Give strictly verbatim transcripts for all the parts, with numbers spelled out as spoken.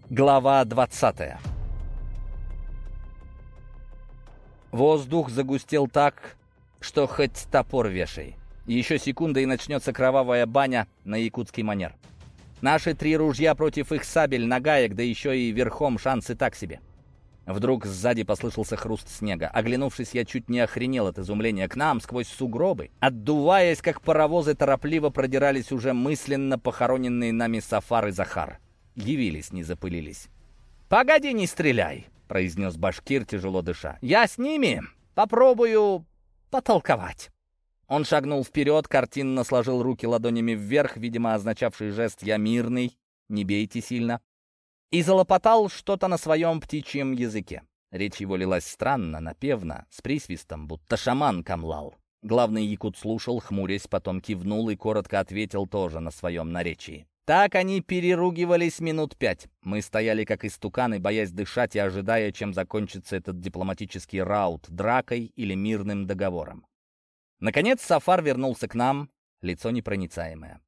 Глава двадцатая. Воздух загустел так, что хоть топор вешай. Еще секунда, и начнется кровавая баня на якутский манер. Наши три ружья против их сабель, нагаек, да еще и верхом шансы так себе. Вдруг сзади послышался хруст снега. Оглянувшись, я чуть не охренел от изумления. К нам сквозь сугробы, отдуваясь, как паровозы, торопливо продирались уже мысленно похороненные нами Сафар и Захар. Явились, не запылились. «Погоди, не стреляй!» — произнес башкир, тяжело дыша. «Я с ними попробую потолковать». Он шагнул вперед, картинно сложил руки ладонями вверх, видимо, означавший жест «я мирный, не бейте сильно», и залопотал что-то на своем птичьем языке. Речь его лилась странно, напевно, с присвистом, будто шаман камлал. Главный якут слушал, хмурясь, потом кивнул и коротко ответил тоже на своем наречии. Так они переругивались минут пять. Мы стояли как истуканы, боясь дышать и ожидая, чем закончится этот дипломатический раут, дракой или мирным договором. Наконец Сафар вернулся к нам, лицо непроницаемое.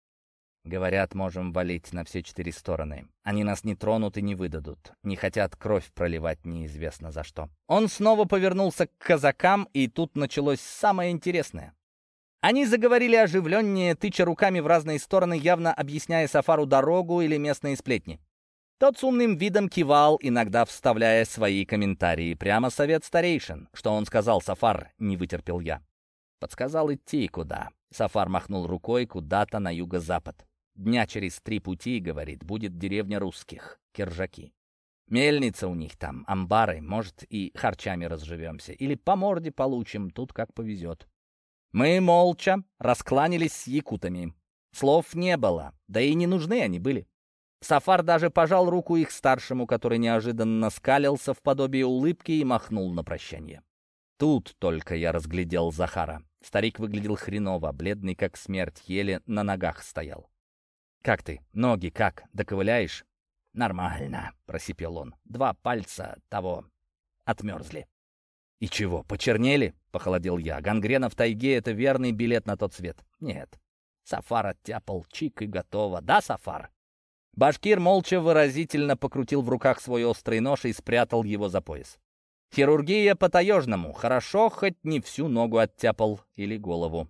Говорят, можем валить на все четыре стороны. Они нас не тронут и не выдадут. Не хотят кровь проливать неизвестно за что. Он снова повернулся к казакам, и тут началось самое интересное. Они заговорили оживленнее, тыча руками в разные стороны, явно объясняя Сафару дорогу или местные сплетни. Тот с умным видом кивал, иногда вставляя свои комментарии. Прямо совет старейшин. Что он сказал, Сафар, не вытерпел я. Подсказал идти куда. Сафар махнул рукой куда-то на юго-запад. Дня через три пути, говорит, будет деревня русских, Киржаки. Мельница у них там, амбары, может, и харчами разживемся. Или по морде получим, тут как повезет. Мы молча раскланялись с якутами. Слов не было, да и не нужны они были. Сафар даже пожал руку их старшему, который неожиданно скалился в подобие улыбки и махнул на прощание. Тут только я разглядел Захара. Старик выглядел хреново, бледный как смерть, еле на ногах стоял. «Как ты? Ноги как? Доковыляешь?» «Нормально», — просипел он. «Два пальца того отмерзли». «И чего, почернели?» — похолодел я. «Гангрена в тайге — это верный билет на тот свет». «Нет». Сафар оттяпал, чик и готово. «Да, Сафар?» Башкир молча выразительно покрутил в руках свой острый нож и спрятал его за пояс. «Хирургия по-таежному. Хорошо, хоть не всю ногу оттяпал или голову».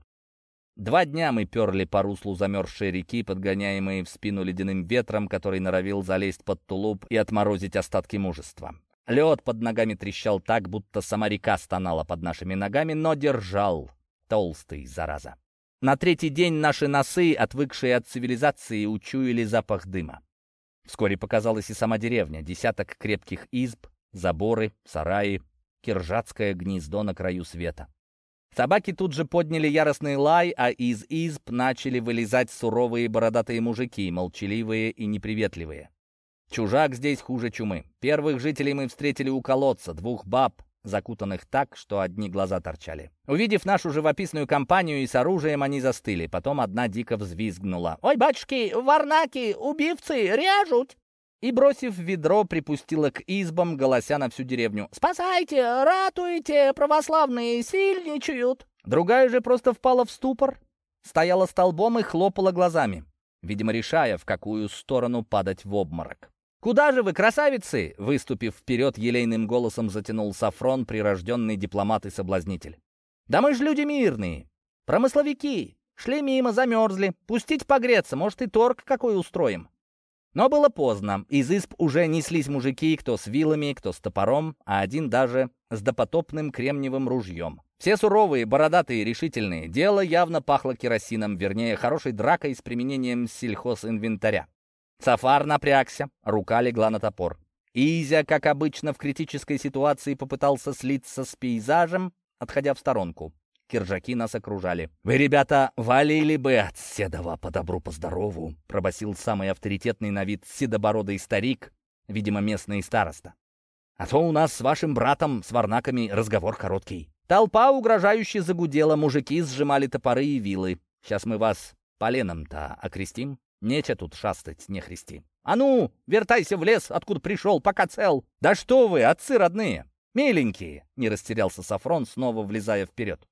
Два дня мы перли по руслу замерзшей реки, подгоняемые в спину ледяным ветром, который норовил залезть под тулуп и отморозить остатки мужества. Лед под ногами трещал так, будто сама река стонала под нашими ногами, но держал. Толстый, зараза. На третий день наши носы, отвыкшие от цивилизации, учуяли запах дыма. Вскоре показалась и сама деревня. Десяток крепких изб, заборы, сараи, киржацкое гнездо на краю света. Собаки тут же подняли яростный лай, а из изб начали вылезать суровые бородатые мужики, молчаливые и неприветливые. Чужак здесь хуже чумы. Первых жителей мы встретили у колодца, двух баб, закутанных так, что одни глаза торчали. Увидев нашу живописную компанию и с оружием, они застыли. Потом одна дико взвизгнула. «Ой, батюшки, варнаки, убивцы, режут!» И, бросив ведро, припустила к избам, голося на всю деревню. «Спасайте, ратуйте, православные сильничают!» Другая же просто впала в ступор, стояла столбом и хлопала глазами, видимо, решая, в какую сторону падать в обморок. «Куда же вы, красавицы?» — выступив вперед, елейным голосом затянул Сафрон, прирожденный дипломат и соблазнитель. «Да мы ж люди мирные, промысловики, шли мимо, замерзли, пустить погреться, может, и торг какой устроим». Но было поздно. Из изб уже неслись мужики, кто с вилами, кто с топором, а один даже с допотопным кремниевым ружьем. Все суровые, бородатые, решительные. Дело явно пахло керосином, вернее, хорошей дракой с применением сельхозинвентаря. Сафар напрягся, рука легла на топор. Изя, как обычно в критической ситуации, попытался слиться с пейзажем, отходя в сторонку. Киржаки нас окружали. «Вы, ребята, валили бы от Седова по добру, по здорову», — пробасил самый авторитетный на вид седобородый старик, видимо, местный староста. «А то у нас с вашим братом, с варнаками, разговор короткий». Толпа угрожающе загудела, мужики сжимали топоры и вилы. «Сейчас мы вас поленом-то окрестим. Нече тут шастать, не христи. А ну, вертайся в лес, откуда пришел, пока цел». «Да что вы, отцы родные, миленькие», — не растерялся Сафрон, снова влезая вперед.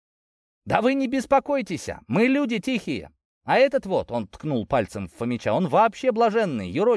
«Да вы не беспокойтесь, мы люди тихие. А этот вот, — он ткнул пальцем в Фомича, — он вообще блаженный, юродивый.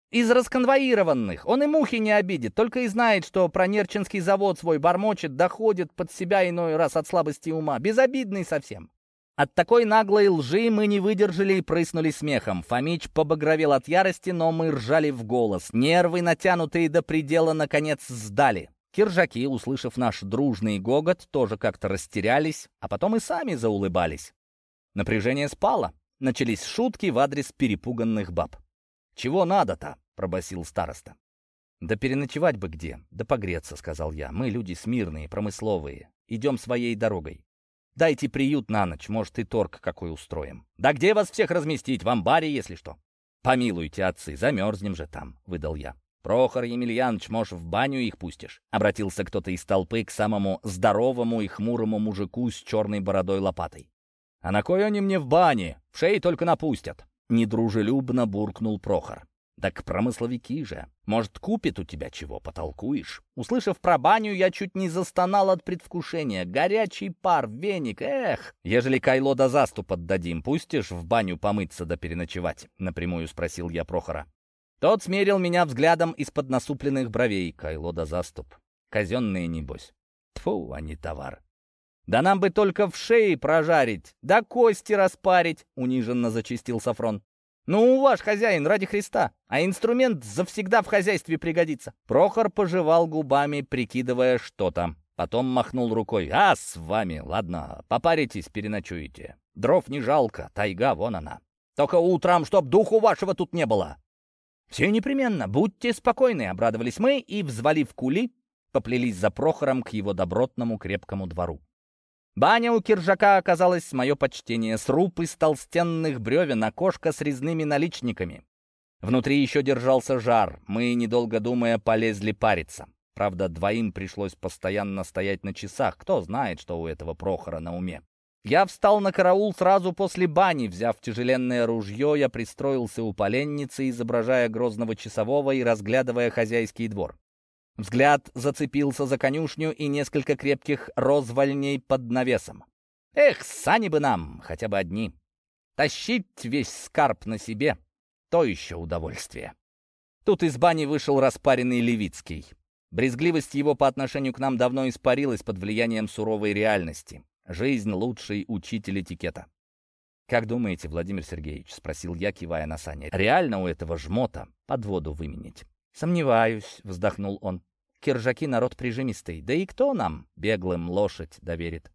Из расконвоированных. Он и мухи не обидит, только и знает, что про Нерчинский завод свой бормочет, доходит под себя иной раз от слабости ума. Безобидный совсем. От такой наглой лжи мы не выдержали и прыснули смехом. Фомич побагровел от ярости, но мы ржали в голос. Нервы, натянутые до предела, наконец сдали. Киржаки, услышав наш дружный гогот, тоже как-то растерялись, а потом и сами заулыбались. Напряжение спало. Начались шутки в адрес перепуганных баб. «Чего надо-то?» — пробасил староста. «Да переночевать бы где, да погреться», — сказал я. «Мы люди смирные, промысловые, идем своей дорогой. Дайте приют на ночь, может, и торг какой устроим». «Да где вас всех разместить? В амбаре, если что». «Помилуйте, отцы, замерзнем же там», — выдал я. «Прохор Емельянович, может, в баню их пустишь?» — обратился кто-то из толпы к самому здоровому и хмурому мужику с черной бородой-лопатой. «А на кой они мне в бане? В шеи только напустят». Недружелюбно буркнул Прохор. «Так промысловики же. Может, купит у тебя чего, потолкуешь?» Услышав про баню, я чуть не застонал от предвкушения. Горячий пар, веник, эх! «Ежели кайло да заступ отдадим, пустишь в баню помыться да переночевать?» — напрямую спросил я Прохора. Тот смерил меня взглядом из-под насупленных бровей. «Кайло да заступ. Казенные, небось. Тьфу, а не товар. Да нам бы только в шее прожарить, да кости распарить», — униженно зачастил Сафрон. «Ну, ваш хозяин, ради Христа, а инструмент завсегда в хозяйстве пригодится». Прохор пожевал губами, прикидывая что-то. Потом махнул рукой. «А, с вами, ладно, попаритесь, переночуете. Дров не жалко, тайга вон она. Только утром, чтоб духу вашего тут не было». «Все непременно, будьте спокойны», — обрадовались мы и, взвалив кули, поплелись за Прохором к его добротному крепкому двору. Баня у Киржака оказалась, мое почтение, сруб из толстенных бревен, окошко с резными наличниками. Внутри еще держался жар, мы, недолго думая, полезли париться. Правда, двоим пришлось постоянно стоять на часах, кто знает, что у этого Прохора на уме. Я встал на караул сразу после бани, взяв тяжеленное ружье, я пристроился у поленницы, изображая грозного часового и разглядывая хозяйский двор. Взгляд зацепился за конюшню и несколько крепких розвальней под навесом. Эх, сани бы нам, хотя бы одни. Тащить весь скарб на себе — то еще удовольствие. Тут из бани вышел распаренный Левицкий. Брезгливость его по отношению к нам давно испарилась под влиянием суровой реальности. Жизнь — лучший учитель этикета. «Как думаете, Владимир Сергеевич?» — спросил я, кивая на сани. «Реально у этого жмота под воду выменить?» «Сомневаюсь», — вздохнул он. «Киржаки народ прижимистый, да и кто нам, беглым, лошадь доверит?»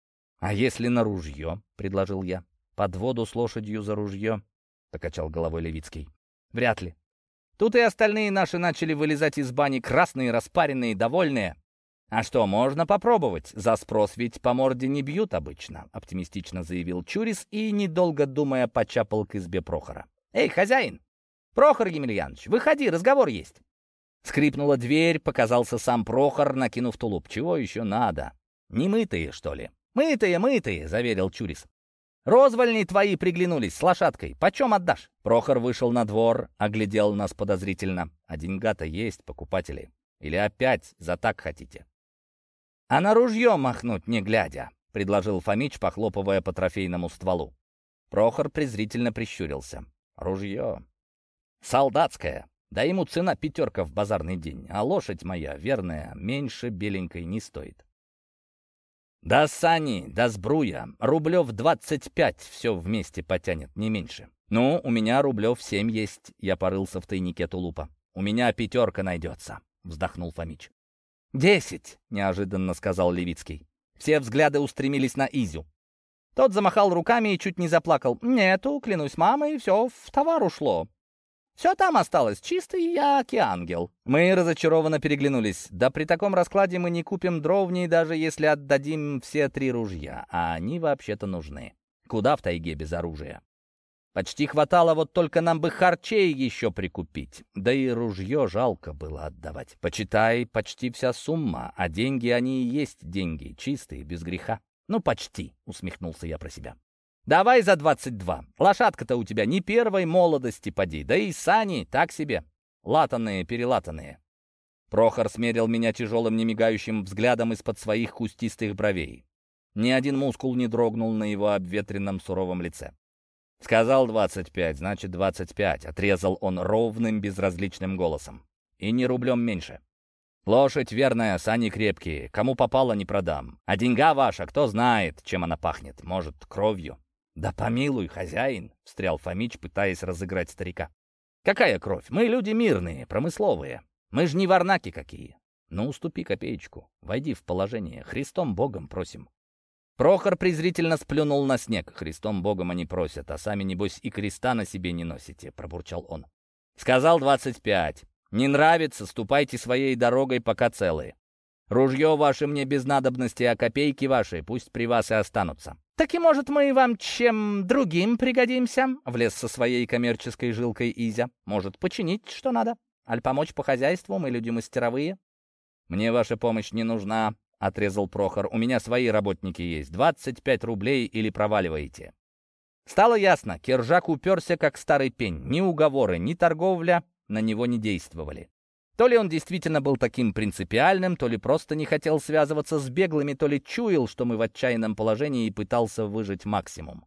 «А если на ружье?» — предложил я. «Под воду с лошадью за ружье?» — покачал головой Левицкий. «Вряд ли. Тут и остальные наши начали вылезать из бани, красные, распаренные, довольные. А что, можно попробовать? За спрос ведь по морде не бьют обычно», — оптимистично заявил Чурис и, недолго думая, почапал к избе Прохора. «Эй, хозяин! Прохор Емельянович, выходи, разговор есть!» Скрипнула дверь, показался сам Прохор, накинув тулуп. «Чего еще надо? Не мытые, что ли?» «Мытые, мытые», — заверил Чурис. «Розвальни твои приглянулись с лошадкой. Почем отдашь?» Прохор вышел на двор, оглядел нас подозрительно. «А деньга-то есть, покупатели. Или опять за так хотите?» «А на ружье махнуть не глядя», — предложил Фомич, похлопывая по трофейному стволу. Прохор презрительно прищурился. «Ружье. Солдатское. Да ему цена пятерка в базарный день, а лошадь моя, верная, меньше беленькой не стоит. Да сани, да сбруя, рублев двадцать пять все вместе потянет, не меньше. Ну, у меня рублев семь есть», — я порылся в тайнике тулупа. «У меня пятерка найдется», — вздохнул Фомич. «Десять», — неожиданно сказал Левицкий. Все взгляды устремились на Изю. Тот замахал руками и чуть не заплакал. «Нету, клянусь мамой, все в товар ушло. Все там осталось, чистый яки ангел». Мы разочарованно переглянулись. Да при таком раскладе мы не купим дровней, даже если отдадим все три ружья, а они вообще-то нужны. Куда в тайге без оружия? Почти хватало, вот только нам бы харчей еще прикупить. Да и ружье жалко было отдавать. Почитай, почти вся сумма, а деньги они и есть деньги, чистые, без греха. «Ну, почти», — усмехнулся я про себя. «Давай за двадцать два. Лошадка-то у тебя не первой молодости поди, да и сани так себе, латанные-перелатанные». Прохор смерил меня тяжелым немигающим взглядом из-под своих кустистых бровей. Ни один мускул не дрогнул на его обветренном суровом лице. «Сказал двадцать пять, значит двадцать пять», — отрезал он ровным, безразличным голосом. «И не рублем меньше. Лошадь верная, сани крепкие, кому попало не продам. А деньга ваша, кто знает, чем она пахнет, может, кровью». «Да помилуй, хозяин», — встрял Фомич, пытаясь разыграть старика. «Какая кровь? Мы люди мирные, промысловые. Мы ж не варнаки какие. Ну, уступи копеечку, войди в положение, Христом Богом просим». Прохор презрительно сплюнул на снег. «Христом Богом они просят, а сами, небось, и креста на себе не носите», — пробурчал он. «Сказал двадцать пять. Не нравится, ступайте своей дорогой, пока целые. Ружье ваше мне без надобности, а копейки ваши пусть при вас и останутся». «Так и, может, мы вам чем другим пригодимся?» — влез со своей коммерческой жилкой Изя. «Может, починить, что надо? Аль помочь по хозяйству, мы люди мастеровые?» «Мне ваша помощь не нужна», — отрезал Прохор. «У меня свои работники есть. двадцать пять рублей или проваливаете». Стало ясно, Киржак уперся, как старый пень. Ни уговоры, ни торговля на него не действовали. То ли он действительно был таким принципиальным, то ли просто не хотел связываться с беглыми, то ли чуял, что мы в отчаянном положении, и пытался выжать максимум.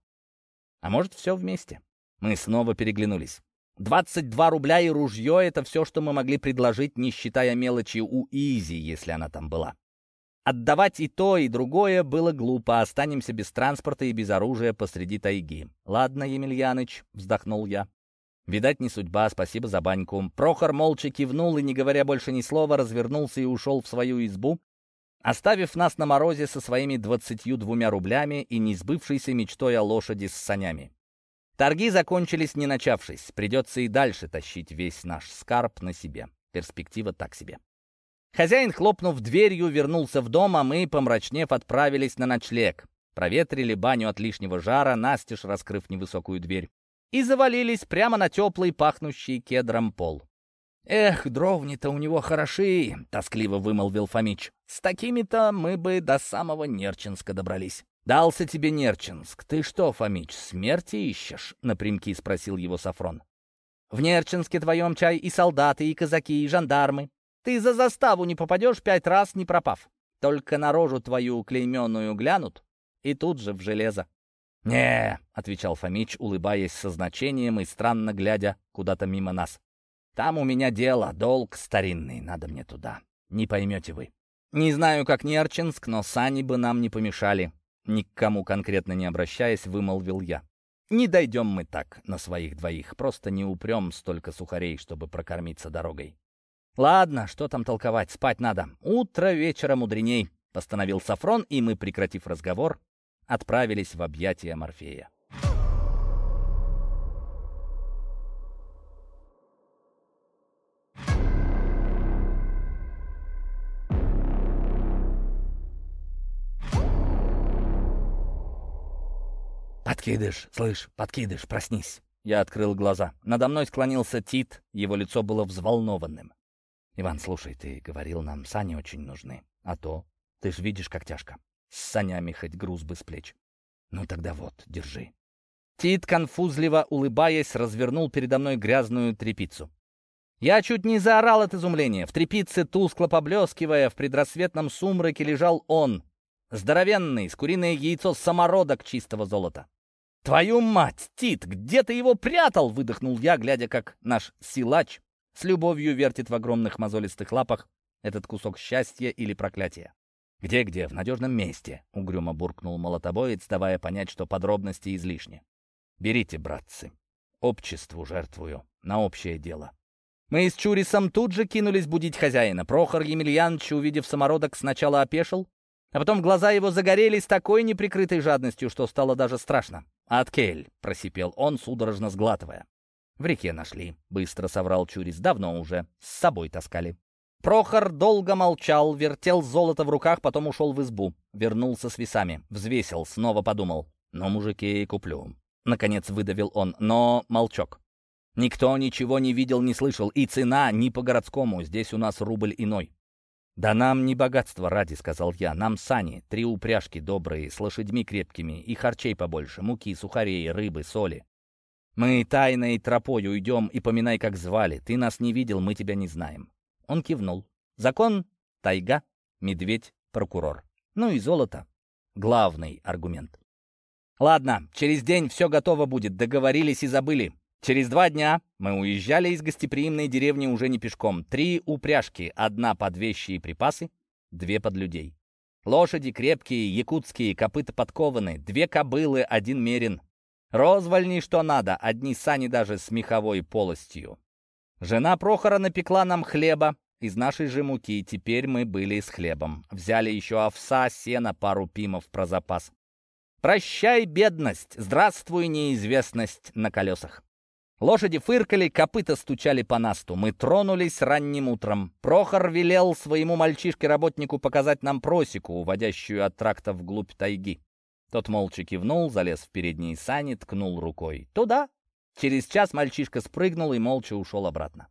А может, все вместе. Мы снова переглянулись. двадцать два рубля и ружье — это все, что мы могли предложить, не считая мелочи у Изи, если она там была. Отдавать и то, и другое было глупо. Останемся без транспорта и без оружия посреди тайги. «Ладно, Емельяныч», — вздохнул я. «Видать, не судьба, спасибо за баньку». Прохор молча кивнул и, не говоря больше ни слова, развернулся и ушел в свою избу, оставив нас на морозе со своими двадцатью двумя рублями и несбывшейся мечтой о лошади с санями. Торги закончились, не начавшись. Придется и дальше тащить весь наш скарб на себе. Перспектива так себе. Хозяин, хлопнув дверью, вернулся в дом, а мы, помрачнев, отправились на ночлег. Проветрили баню от лишнего жара, настежь раскрыв невысокую дверь, и завалились прямо на теплый, пахнущий кедром пол. «Эх, дровни-то у него хороши», — тоскливо вымолвил Фомич. «С такими-то мы бы до самого Нерчинска добрались». «Дался тебе Нерчинск. Ты что, Фомич, смерти ищешь?» — напрямки спросил его Сафрон. «В Нерчинске твоем чай и солдаты, и казаки, и жандармы. Ты за заставу не попадешь пять раз, не пропав. Только на рожу твою клейменную глянут, и тут же в железо». «Не», — отвечал Фомич, улыбаясь со значением и странно глядя куда-то мимо нас. «Там у меня дело, долг старинный, надо мне туда. Не поймете вы. Не знаю, как Нерчинск, но сани бы нам не помешали». Ни к кому конкретно не обращаясь, вымолвил я. «Не дойдем мы так на своих двоих, просто не упрем столько сухарей, чтобы прокормиться дорогой». «Ладно, что там толковать, спать надо. Утро вечера мудреней», — постановил Сафрон, и мы, прекратив разговор, отправились в объятия Морфея. «Подкидыш, слышь, подкидыш, проснись!» Я открыл глаза. Надо мной склонился Тит, его лицо было взволнованным. «Иван, слушай, ты говорил, нам сани очень нужны. А то, ты ж видишь, как тяжко. С санями хоть груз бы с плеч. Ну тогда вот, держи». Тит, конфузливо улыбаясь, развернул передо мной грязную тряпицу. Я чуть не заорал от изумления. В тряпице, тускло поблескивая, в предрассветном сумраке лежал он, здоровенный, с куриное яйцо самородок чистого золота. «Твою мать, Тит, где ты его прятал?» — выдохнул я, глядя, как наш силач с любовью вертит в огромных мозолистых лапах этот кусок счастья или проклятия. «Где-где? В надежном месте», — угрюмо буркнул молотобоец, давая понять, что подробности излишни. «Берите, братцы, обществу жертвую, на общее дело». Мы с Чурисом тут же кинулись будить хозяина. Прохор Емельянович, увидев самородок, сначала опешил, а потом глаза его загорелись такой неприкрытой жадностью, что стало даже страшно. «Аткель», — просипел он, судорожно сглатывая. «В реке нашли», — быстро соврал Чурис. «Давно уже. С собой таскали». Прохор долго молчал, вертел золото в руках, потом ушел в избу. Вернулся с весами, взвесил, снова подумал. «Но, мужики, куплю». Наконец выдавил он, но молчок. Никто ничего не видел, не слышал, и цена не по-городскому, здесь у нас рубль иной. «Да нам не богатство ради», — сказал я, — «нам сани, три упряжки добрые, с лошадьми крепкими, и харчей побольше, муки, сухарей, рыбы, соли. Мы тайной тропой уйдем, и поминай, как звали. Ты нас не видел, мы тебя не знаем». Он кивнул. Закон, тайга, медведь, прокурор. Ну и золото. Главный аргумент. Ладно, через день все готово будет, договорились и забыли. Через два дня мы уезжали из гостеприимной деревни уже не пешком. Три упряжки, одна под вещи и припасы, две под людей. Лошади крепкие, якутские, копыта подкованы, две кобылы, один мерин. Розвальни что надо, одни сани даже с меховой полостью. Жена Прохора напекла нам хлеба из нашей же муки, теперь мы были с хлебом. Взяли еще овса, сена, пару пимов про запас. Прощай, бедность, здравствуй, неизвестность на колесах. Лошади фыркали, копыта стучали по насту. Мы тронулись ранним утром. Прохор велел своему мальчишке-работнику показать нам просеку, уводящую от тракта вглубь тайги. Тот молча кивнул, залез в передние сани, ткнул рукой. «Туда!» Через час мальчишка спрыгнул и молча ушел обратно.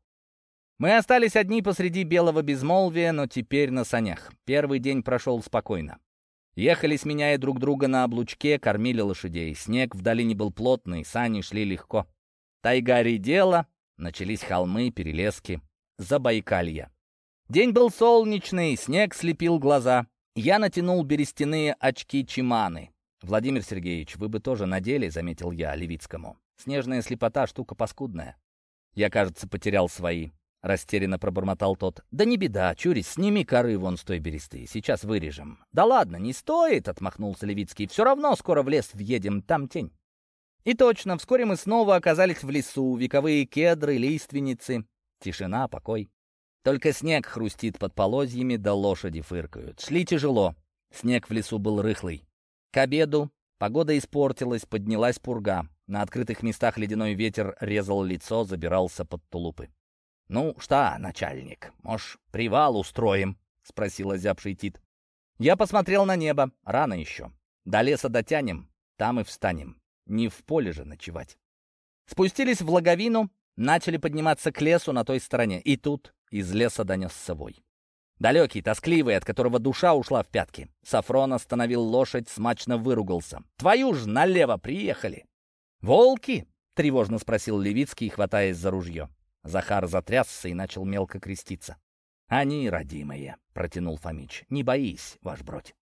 Мы остались одни посреди белого безмолвия, но теперь на санях. Первый день прошел спокойно. Ехали, сменяя друг друга на облучке, кормили лошадей. Снег в долине был плотный, сани шли легко. Тайга редела, начались холмы, перелески, Забайкалье. День был солнечный, снег слепил глаза. Я натянул берестяные очки-чиманы. «Владимир Сергеевич, вы бы тоже надели», — заметил я Левицкому. «Снежная слепота — штука паскудная». «Я, кажется, потерял свои», — растерянно пробормотал тот. «Да не беда, Чурис, сними коры вон с той бересты, сейчас вырежем». «Да ладно, не стоит», — отмахнулся Левицкий. «Все равно скоро в лес въедем, там тень». И точно, вскоре мы снова оказались в лесу, вековые кедры, лиственницы, тишина, покой. Только снег хрустит под полозьями, да лошади фыркают. Шли тяжело, снег в лесу был рыхлый. К обеду погода испортилась, поднялась пурга. На открытых местах ледяной ветер резал лицо, забирался под тулупы. «Ну что, начальник, может, привал устроим?» — спросил озябший Тит. Я посмотрел на небо, рано еще. До леса дотянем, там и встанем. Не в поле же ночевать. Спустились в логовину, начали подниматься к лесу на той стороне. И тут из леса донесся вой. Далекий, тоскливый, от которого душа ушла в пятки. Сафрон остановил лошадь, смачно выругался. «Твою ж налево приехали!» «Волки?» — тревожно спросил Левицкий, хватаясь за ружье. Захар затрясся и начал мелко креститься. «Они, родимые», — протянул Фомич. «Не боись, ваш бродь».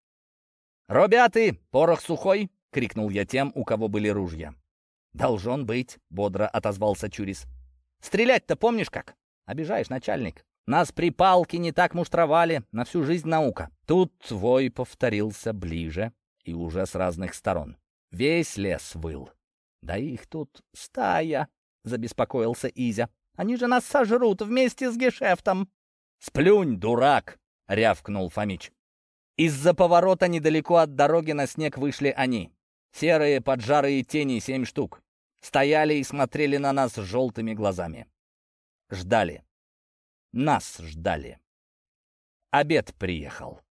«Робяты, порох сухой!» — крикнул я тем, у кого были ружья. «Должен быть», — бодро отозвался Чурис. «Стрелять-то помнишь как?» «Обижаешь, начальник. Нас при палке не так муштровали, на всю жизнь наука». Тут вой повторился ближе и уже с разных сторон. Весь лес выл. «Да их тут стая», — забеспокоился Изя. «Они же нас сожрут вместе с гешефтом». «Сплюнь, дурак!» — рявкнул Фомич. Из-за поворота недалеко от дороги на снег вышли они. Серые поджарые тени, семь штук. Стояли и смотрели на нас желтыми глазами. Ждали. Нас ждали. Обед приехал.